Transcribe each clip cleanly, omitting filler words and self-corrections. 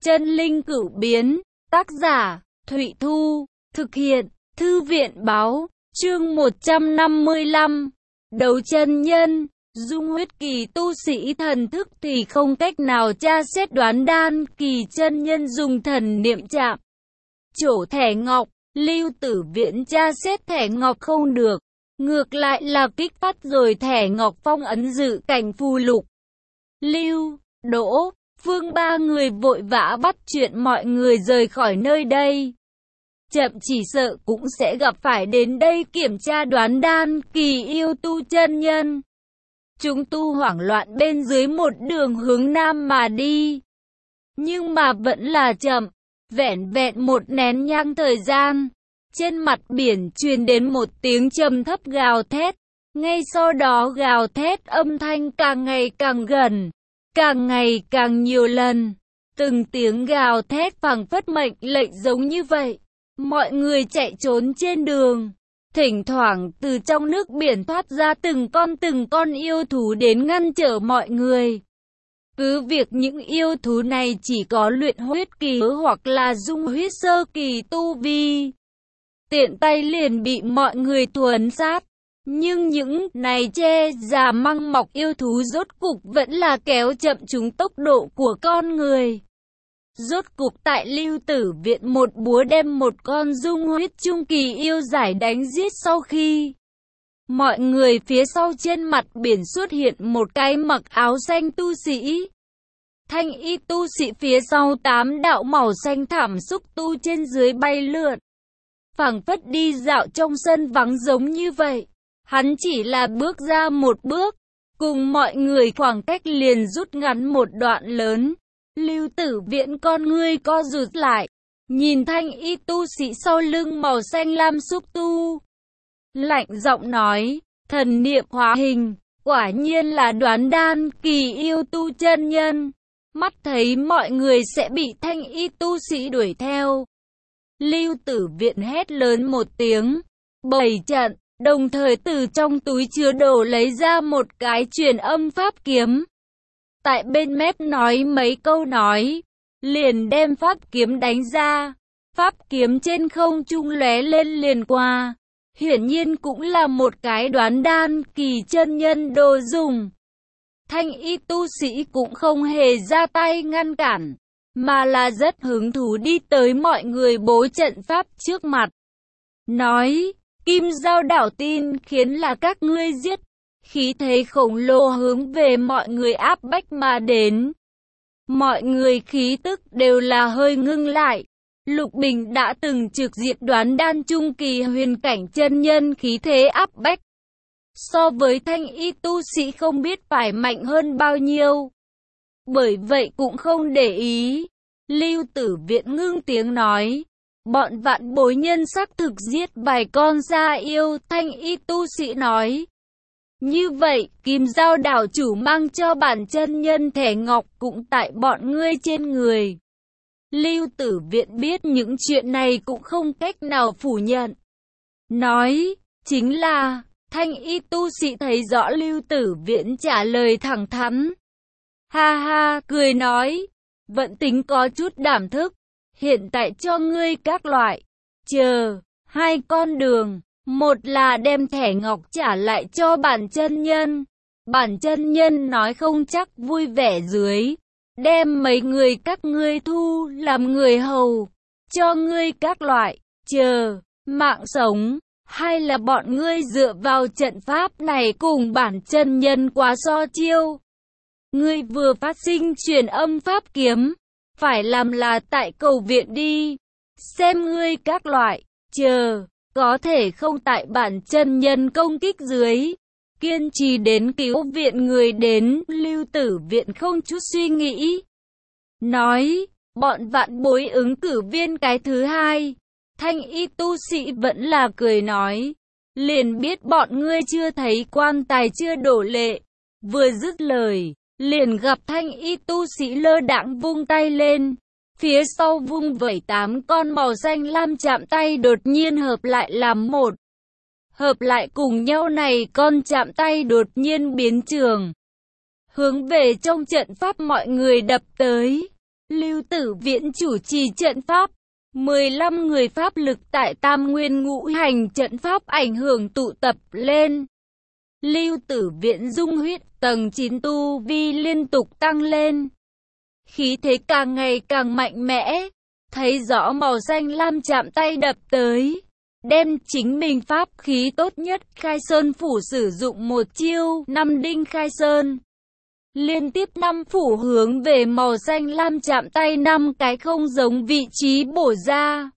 Chân linh cửu biến, tác giả, Thụy Thu, thực hiện, Thư viện Báo, chương 155, đấu chân nhân, dung huyết kỳ tu sĩ thần thức thì không cách nào tra xét đoán đan kỳ chân nhân dùng thần niệm chạm. Chỗ thẻ ngọc, Lưu Tử Viễn tra xét thẻ ngọc không được, ngược lại là kích phát rồi thẻ ngọc phong ấn dự cảnh phù lục. Lưu, Đỗ, Phương ba người vội vã bắt chuyện mọi người rời khỏi nơi đây. Chậm chỉ sợ cũng sẽ gặp phải đến đây kiểm tra đoán đan kỳ yêu tu chân nhân. Chúng tu hoảng loạn bên dưới một đường hướng nam mà đi. Nhưng mà vẫn là chậm, vẻn vẹn một nén nhang thời gian. Trên mặt biển truyền đến một tiếng trầm thấp gào thét. Ngay sau đó gào thét âm thanh càng ngày càng gần, càng ngày càng nhiều lần. Từng tiếng gào thét phảng phất mệnh lệnh giống như vậy. Mọi người chạy trốn trên đường. Thỉnh thoảng từ trong nước biển thoát ra từng con yêu thú đến ngăn trở mọi người. Cứ việc những yêu thú này chỉ có luyện huyết kỳ hoặc là dung huyết sơ kỳ tu vi, tiện tay liền bị mọi người thuần sát. Nhưng những này che già măng mọc yêu thú rốt cục vẫn là kéo chậm chúng tốc độ của con người. Rốt cục tại Lưu Tử Viện một búa đem một con dung huyết trung kỳ yêu giải đánh giết sau khi mọi người phía sau trên mặt biển xuất hiện một cái mặc áo xanh tu sĩ. Thanh y tu sĩ phía sau 8 đạo màu xanh thảm xúc tu trên dưới bay lượn. Phảng phất đi dạo trong sân vắng giống như vậy. Hắn chỉ là bước ra một bước, cùng mọi người khoảng cách liền rút ngắn một đoạn lớn. Lưu Tử Viễn con ngươi co rụt lại, nhìn thanh y tu sĩ sau lưng màu xanh lam xúc tu. Lạnh giọng nói, thần niệm hóa hình, quả nhiên là đoán đan kỳ yêu tu chân nhân. Mắt thấy mọi người sẽ bị thanh y tu sĩ đuổi theo. Lưu Tử Viễn hét lớn một tiếng, bày trận, đồng thời từ trong túi chứa đồ lấy ra một cái truyền âm pháp kiếm. Tại bên mép nói mấy câu nói, liền đem pháp kiếm đánh ra. Pháp kiếm trên không trung lóe lên liền qua. Hiển nhiên cũng là một cái đoán đan kỳ chân nhân đồ dùng. Thanh y tu sĩ cũng không hề ra tay ngăn cản, mà là rất hứng thú đi tới mọi người bố trận pháp trước mặt. Nói, Kim Giao đảo tin khiến là các ngươi giết. Khí thế khổng lồ hướng về mọi người áp bách mà đến. Mọi người khí tức đều là hơi ngưng lại. Lục Bình đã từng trực diện đoán đan trung kỳ huyền cảnh chân nhân khí thế áp bách. So với thanh y tu sĩ không biết phải mạnh hơn bao nhiêu. Bởi vậy cũng không để ý. Lưu Tử Viễn ngưng tiếng nói. Bọn vạn bối nhân xác thực giết vài con gia yêu. Thanh y tu sĩ nói. Như vậy, Kim Giao đảo chủ mang cho bản chân nhân thẻ ngọc cũng tại bọn ngươi trên người. Lưu Tử Viễn biết những chuyện này cũng không cách nào phủ nhận. Nói, chính là, thanh y tu sĩ thấy rõ Lưu Tử Viễn trả lời thẳng thắn. Ha ha, cười nói, vẫn tính có chút đảm thức, hiện tại cho ngươi các loại, chờ, hai con đường. Một là đem thẻ ngọc trả lại cho bản chân nhân. Bản chân nhân nói không chắc vui vẻ dưới. Đem mấy người các ngươi thu làm người hầu. Cho ngươi các loại, chờ, mạng sống. Hay là bọn ngươi dựa vào trận pháp này cùng bản chân nhân quá so chiêu. Ngươi vừa phát sinh truyền âm pháp kiếm. Phải làm là tại cầu viện đi. Xem ngươi các loại, chờ. Có thể không tại bản chân nhân công kích dưới. Kiên trì đến cứu viện người đến. Lưu Tử Viện không chút suy nghĩ. Nói, bọn vạn bối ứng cử viên cái thứ hai. Thanh y tu sĩ vẫn là cười nói. Liền biết bọn ngươi chưa thấy quan tài chưa đổ lệ. Vừa dứt lời, liền gặp thanh y tu sĩ lơ đãng vung tay lên. Phía sau vung vẩy 8 con màu xanh lam chạm tay đột nhiên hợp lại làm một. Hợp lại cùng nhau này con chạm tay đột nhiên biến trường. Hướng về trong trận pháp mọi người đập tới. Lưu Tử Viễn chủ trì trận pháp. 15 người pháp lực tại Tam Nguyên Ngũ Hành trận pháp ảnh hưởng tụ tập lên. Lưu Tử Viễn dung huyết tầng 9 tu vi liên tục tăng lên. Khí thế càng ngày càng mạnh mẽ. Thấy rõ màu xanh lam chạm tay đập tới. Đem chính mình pháp khí tốt nhất Khai Sơn Phủ sử dụng một chiêu 5 đinh Khai Sơn. Liên tiếp 5 phủ hướng về màu xanh lam chạm tay 5 cái không giống vị trí bổ ra.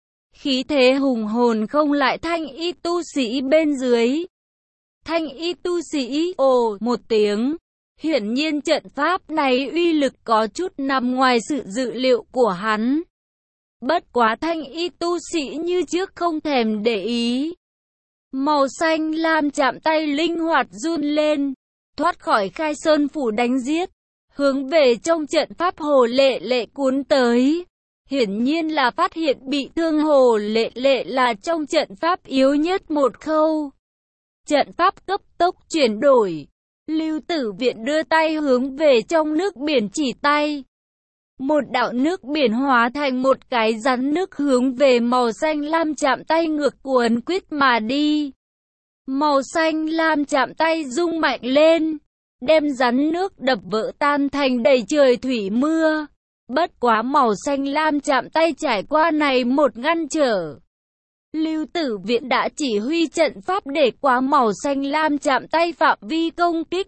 Khí thế hùng hồn không lại thanh y tu sĩ bên dưới. Thanh y tu sĩ ồ một tiếng. Hiển nhiên trận pháp này uy lực có chút nằm ngoài sự dự liệu của hắn. Bất quá thanh y tu sĩ như trước không thèm để ý. Màu xanh lam chạm tay linh hoạt run lên. Thoát khỏi Khai Sơn Phủ đánh giết. Hướng về trong trận pháp Hồ Lệ Lệ cuốn tới. Hiển nhiên là phát hiện bị thương Hồ Lệ Lệ là trong trận pháp yếu nhất một khâu. Trận pháp cấp tốc chuyển đổi. Lưu Tử Viễn đưa tay hướng về trong nước biển chỉ tay. Một đạo nước biển hóa thành một cái rắn nước hướng về màu xanh lam chạm tay ngược cuốn quyết mà đi. Màu xanh lam chạm tay rung mạnh lên, đem rắn nước đập vỡ tan thành đầy trời thủy mưa. Bất quá màu xanh lam chạm tay trải qua này một ngăn trở. Lưu Tử Viễn đã chỉ huy trận pháp để qua màu xanh lam chạm tay phạm vi công kích.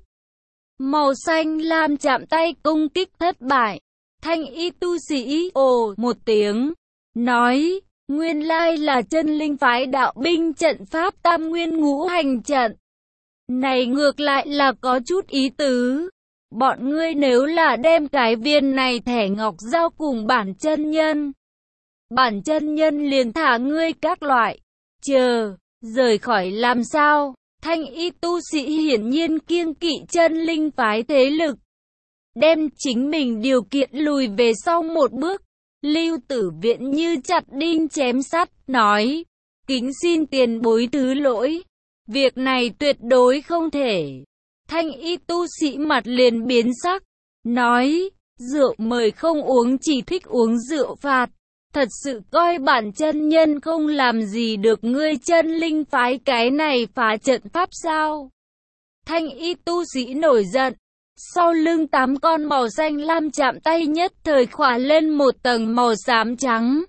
Màu xanh lam chạm tay công kích thất bại. Thanh y tu sĩ ồ một tiếng, nói, nguyên lai là chân linh phái đạo binh trận pháp Tam Nguyên Ngũ Hành trận. Này ngược lại là có chút ý tứ. Bọn ngươi nếu là đem cái viên này thẻ ngọc giao cùng bản chân nhân, bản chân nhân liền thả ngươi các loại, chờ, rời khỏi làm sao? Thanh y tu sĩ hiển nhiên kiêng kỵ chân linh phái thế lực. Đem chính mình điều kiện lùi về sau một bước. Lưu Tử Viễn như chặt đinh chém sắt, nói, kính xin tiền bối thứ lỗi. Việc này tuyệt đối không thể. Thanh y tu sĩ mặt liền biến sắc, nói, rượu mời không uống chỉ thích uống rượu phạt. Thật sự coi bản chân nhân không làm gì được ngươi chân linh phái cái này phá trận pháp sao? Thanh y tu sĩ nổi giận. Sau lưng 8 con màu xanh lam chạm tay nhất thời khỏa lên một tầng màu xám trắng.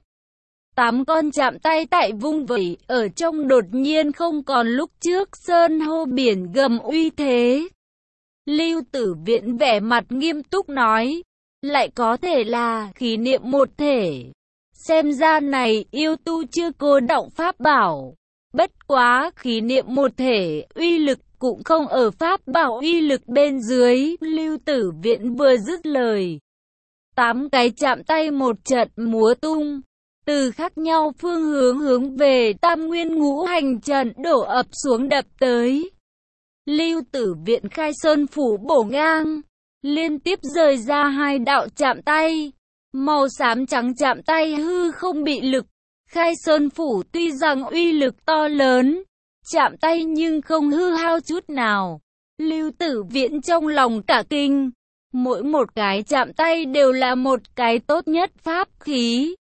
8 con chạm tay tại vung vẩy ở trong đột nhiên không còn lúc trước sơn hô biển gầm uy thế. Lưu Tử Viễn vẻ mặt nghiêm túc nói, lại có thể là khí niệm một thể. Xem ra này yêu tu chưa cô động pháp bảo. Bất quá khí niệm một thể uy lực cũng không ở pháp bảo uy lực bên dưới. Lưu Tử Viễn vừa dứt lời, 8 cái chạm tay một trận múa tung, từ khác nhau phương hướng hướng về Tam Nguyên Ngũ Hành trận đổ ập xuống đập tới. Lưu Tử Viễn Khai Sơn Phủ bổ ngang, liên tiếp rời ra 2 đạo chạm tay, màu xám trắng chạm tay hư không bị lực. Khai Sơn Phủ tuy rằng uy lực to lớn, chạm tay nhưng không hư hao chút nào. Lưu Tử Viễn trong lòng cả kinh, mỗi một cái chạm tay đều là một cái tốt nhất pháp khí.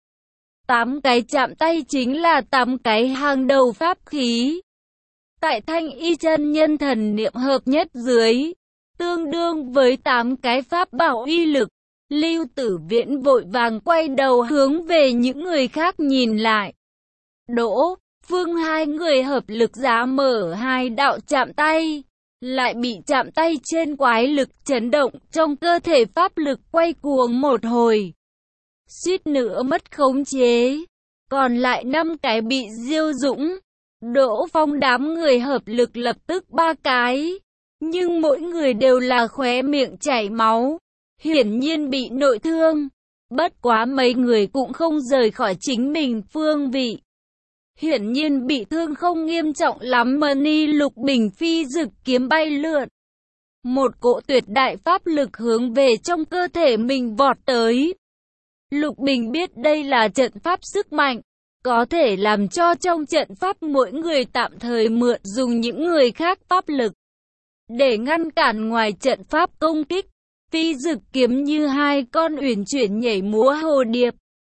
8 cái chạm tay chính là 8 cái hàng đầu pháp khí. Tại Thanh y chân nhân thần niệm hợp nhất dưới, tương đương với 8 cái pháp bảo uy lực. Lưu Tử Viễn vội vàng quay đầu hướng về những người khác nhìn lại. Đỗ, Phương hai người hợp lực giá mở 2 đạo chạm tay, lại bị chạm tay trên quái lực chấn động, trong cơ thể pháp lực quay cuồng một hồi, suýt nữa mất khống chế. Còn lại 5 cái bị Diêu Dũng, Đỗ Phong đám người hợp lực lập tức 3 cái, nhưng mỗi người đều là khóe miệng chảy máu, hiển nhiên bị nội thương. Bất quá mấy người cũng không rời khỏi chính mình phương vị, hiển nhiên bị thương không nghiêm trọng lắm. Mani Lục Bình phi dực kiếm bay lượn, một cỗ tuyệt đại pháp lực hướng về trong cơ thể mình vọt tới. Lục Bình biết đây là trận pháp sức mạnh, có thể làm cho trong trận pháp mỗi người tạm thời mượn dùng những người khác pháp lực để ngăn cản ngoài trận pháp công kích. Phi dực kiếm như hai con uyển chuyển nhảy múa hồ điệp,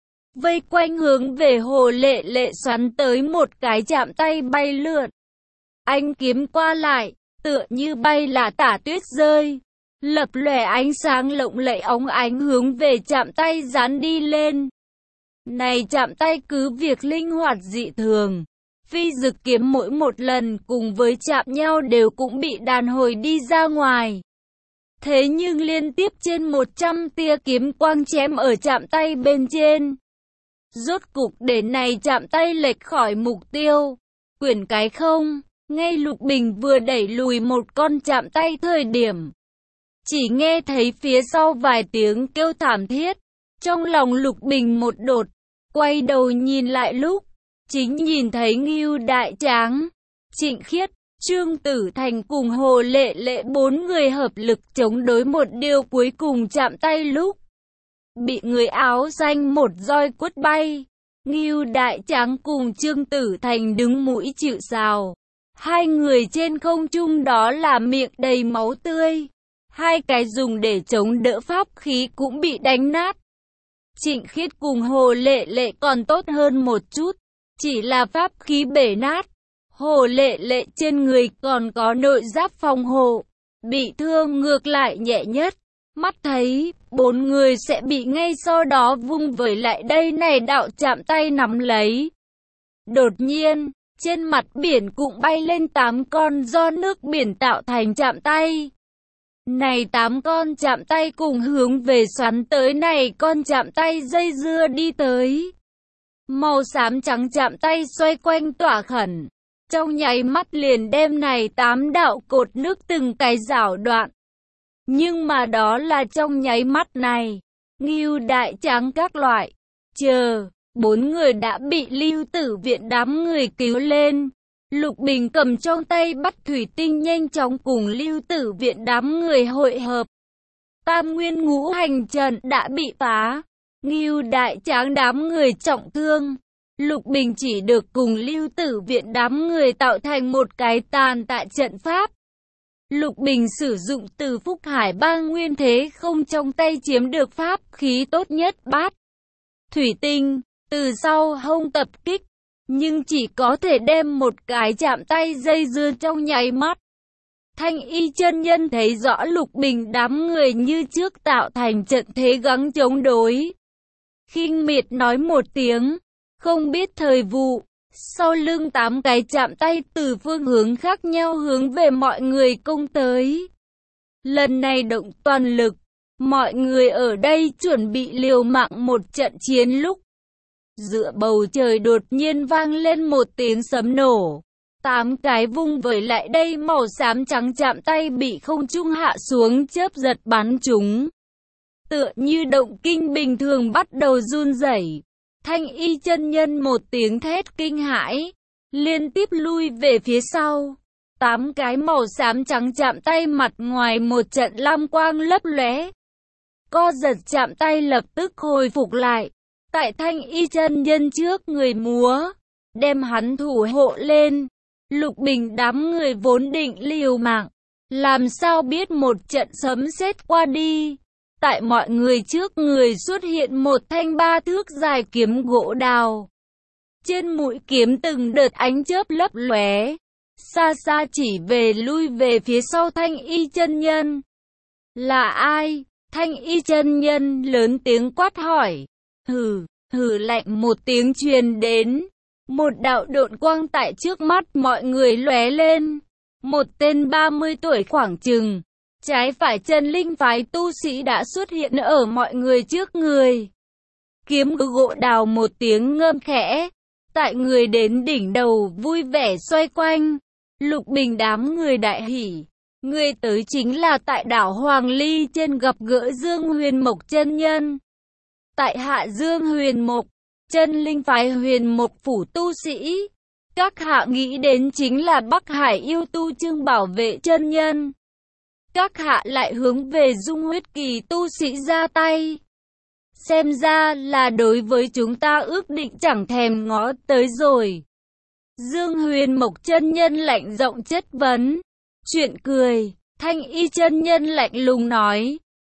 vây quanh hướng về Hồ Lệ Lệ xoắn tới một cái chạm tay bay lượn. Ánh kiếm qua lại, tựa như bay là tả tuyết rơi, lập lòe ánh sáng lộng lẫy óng ánh hướng về chạm tay dán đi lên. Này chạm tay cứ việc linh hoạt dị thường, phi dực kiếm mỗi một lần cùng với chạm nhau đều cũng bị đàn hồi đi ra ngoài. Thế nhưng liên tiếp trên 100 tia kiếm quang chém ở chạm tay bên trên. Rốt cục để này chạm tay lệch khỏi mục tiêu, quyển cái không, ngay Lục Bình vừa đẩy lùi một con chạm tay thời điểm. Chỉ nghe thấy phía sau vài tiếng kêu thảm thiết, trong lòng Lục Bình một đột, quay đầu nhìn lại lúc, chính nhìn thấy Ngưu Đại Tráng, Trịnh Khiết, Trương Tử Thành cùng Hồ Lệ Lệ bốn người hợp lực chống đối một điều cuối cùng chạm tay lúc. Bị người áo xanh một roi quất bay, Ngưu Đại Tráng cùng Trương Tử Thành đứng mũi chịu sào. Hai người trên không trung đó là miệng đầy máu tươi, hai cái dùng để chống đỡ pháp khí cũng bị đánh nát. Trịnh Khiết cùng Hồ Lệ Lệ còn tốt hơn một chút, chỉ là pháp khí bể nát. Hồ Lệ Lệ trên người còn có nội giáp phòng hộ, bị thương ngược lại nhẹ nhất. Mắt thấy, bốn người sẽ bị ngay sau đó vung vẩy lại đây này đạo chạm tay nắm lấy. Đột nhiên, trên mặt biển cũng bay lên 8 con do nước biển tạo thành chạm tay. Này 8 con chạm tay cùng hướng về xoắn tới này con chạm tay dây dưa đi tới. Màu xám trắng chạm tay xoay quanh tỏa khẩn, trong nháy mắt liền đem này 8 đạo cột nước từng cái rảo đoạn. Nhưng mà đó là trong nháy mắt này, Ngưu Đại Tráng các loại, bốn người đã bị Lưu Tử Viện đám người cứu lên. Lục Bình cầm trong tay bắt thủy tinh nhanh chóng cùng Lưu Tử Viện đám người hội hợp. Tam Nguyên Ngũ Hành trận đã bị phá, Ngưu Đại Tráng đám người trọng thương. Lục Bình chỉ được cùng Lưu Tử Viện đám người tạo thành một cái tàn tạ trận pháp. Lục Bình sử dụng từ Phúc Hải Ba Nguyên Thế Không trong tay chiếm được pháp khí tốt nhất bát thủy tinh, từ sau hông tập kích, nhưng chỉ có thể đem một cái chạm tay dây dưa trong nháy mắt. Thanh Y chân nhân thấy rõ Lục Bình đám người như trước tạo thành trận thế gắng chống đối. Khinh miệt nói một tiếng, không biết thời vụ. Sau lưng 8 cái chạm tay từ phương hướng khác nhau hướng về mọi người công tới. Lần này động toàn lực, mọi người ở đây chuẩn bị liều mạng một trận chiến lúc. Giữa bầu trời đột nhiên vang lên một tiếng sấm nổ. 8 cái vung vẩy lại đây màu xám trắng chạm tay bị không trung hạ xuống chớp giật bắn chúng. Tựa như động kinh bình thường bắt đầu run rẩy. Thanh Y chân nhân một tiếng thét kinh hãi, liên tiếp lui về phía sau. 8 cái màu xám trắng chạm tay mặt ngoài một trận lam quang lấp lóe. Co giật chạm tay lập tức hồi phục lại. Tại Thanh Y chân nhân trước người múa, đem hắn thủ hộ lên. Lục Bình đám người vốn định liều mạng, làm sao biết một trận sấm sét qua đi. Tại mọi người trước người xuất hiện một thanh 3 thước dài kiếm gỗ đào. Trên mũi kiếm từng đợt ánh chớp lấp lóe. Xa xa chỉ về lui về phía sau Thanh Y chân nhân. Là ai? Thanh Y chân nhân lớn tiếng quát hỏi. Hừ lạnh một tiếng truyền đến. Một đạo độn quang tại trước mắt mọi người lóe lên. Một tên 30 tuổi khoảng chừng, trái phải chân linh phái tu sĩ đã xuất hiện ở mọi người trước người. Kiếm gỗ đào một tiếng ngâm khẽ, tại người đến đỉnh đầu vui vẻ xoay quanh. Lục Bình đám người đại hỉ, người tới chính là tại đảo Hoàng Ly trên gặp gỡ Dương Huyền Mộc chân nhân. Tại hạ Dương Huyền Mộc, chân linh phái Huyền Mộc phủ tu sĩ. Các hạ nghĩ đến chính là Bắc Hải yêu tu Trương Bảo Vệ chân nhân. Các hạ lại hướng về Dung Huyết Kỳ tu sĩ ra tay. Xem ra là đối với chúng ta ước định chẳng thèm ngó tới rồi. Dương Huyền Mộc chân nhân lạnh giọng chất vấn. Chuyện cười, Thanh Y chân nhân lạnh lùng nói.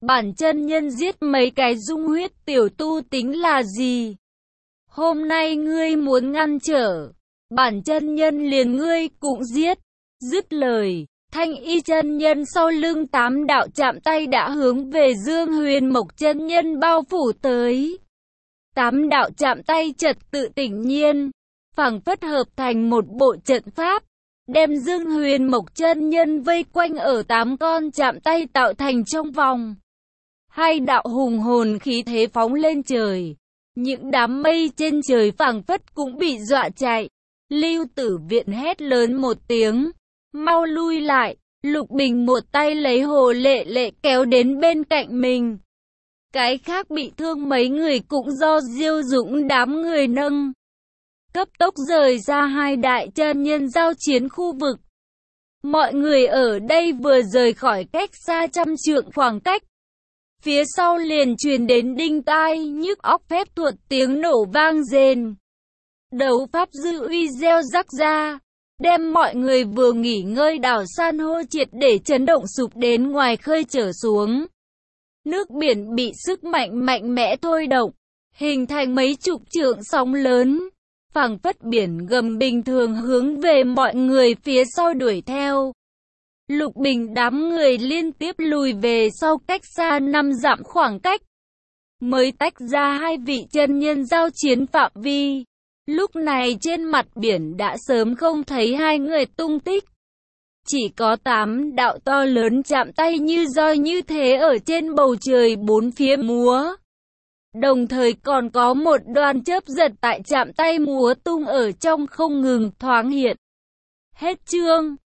Bản chân nhân giết mấy cái dung huyết tiểu tu tính là gì? Hôm nay ngươi muốn ngăn trở, bản chân nhân liền ngươi cũng giết. Dứt lời, Thanh Y chân nhân sau lưng 8 đạo chạm tay đã hướng về Dương Huyền Mộc chân nhân bao phủ tới. 8 đạo chạm tay trật tự tỉnh nhiên, phảng phất hợp thành một bộ trận pháp, đem Dương Huyền Mộc chân nhân vây quanh ở 8 con chạm tay tạo thành trong vòng. Hai đạo hùng hồn khí thế phóng lên trời, những đám mây trên trời phảng phất cũng bị dọa chạy. Lưu Tử Viện hét lớn một tiếng, mau lui lại. Lục Bình một tay lấy Hồ Lệ Lệ kéo đến bên cạnh mình. Cái khác bị thương mấy người cũng do Diêu Dũng đám người nâng. Cấp tốc rời ra hai đại chân nhân giao chiến khu vực. Mọi người ở đây vừa rời khỏi cách xa 100 trượng khoảng cách. Phía sau liền truyền đến đinh tai nhức óc phép thuật tiếng nổ vang rền. Đấu pháp dư uy gieo rắc ra, đem mọi người vừa nghỉ ngơi đảo san hô triệt để chấn động sụp đến ngoài khơi trở xuống. Nước biển bị sức mạnh mạnh mẽ thôi động, hình thành mấy chục trượng sóng lớn, phảng phất biển gầm bình thường hướng về mọi người phía sau đuổi theo. Lục Bình đám người liên tiếp lùi về sau cách xa 5 dặm khoảng cách, mới tách ra hai vị chân nhân giao chiến phạm vi. Lúc này trên mặt biển đã sớm không thấy hai người tung tích. Chỉ có 8 đạo to lớn chạm tay như roi như thế ở trên bầu trời bốn phía múa. Đồng thời còn có một đoàn chớp giật tại chạm tay múa tung ở trong không ngừng thoáng hiện. Hết chương.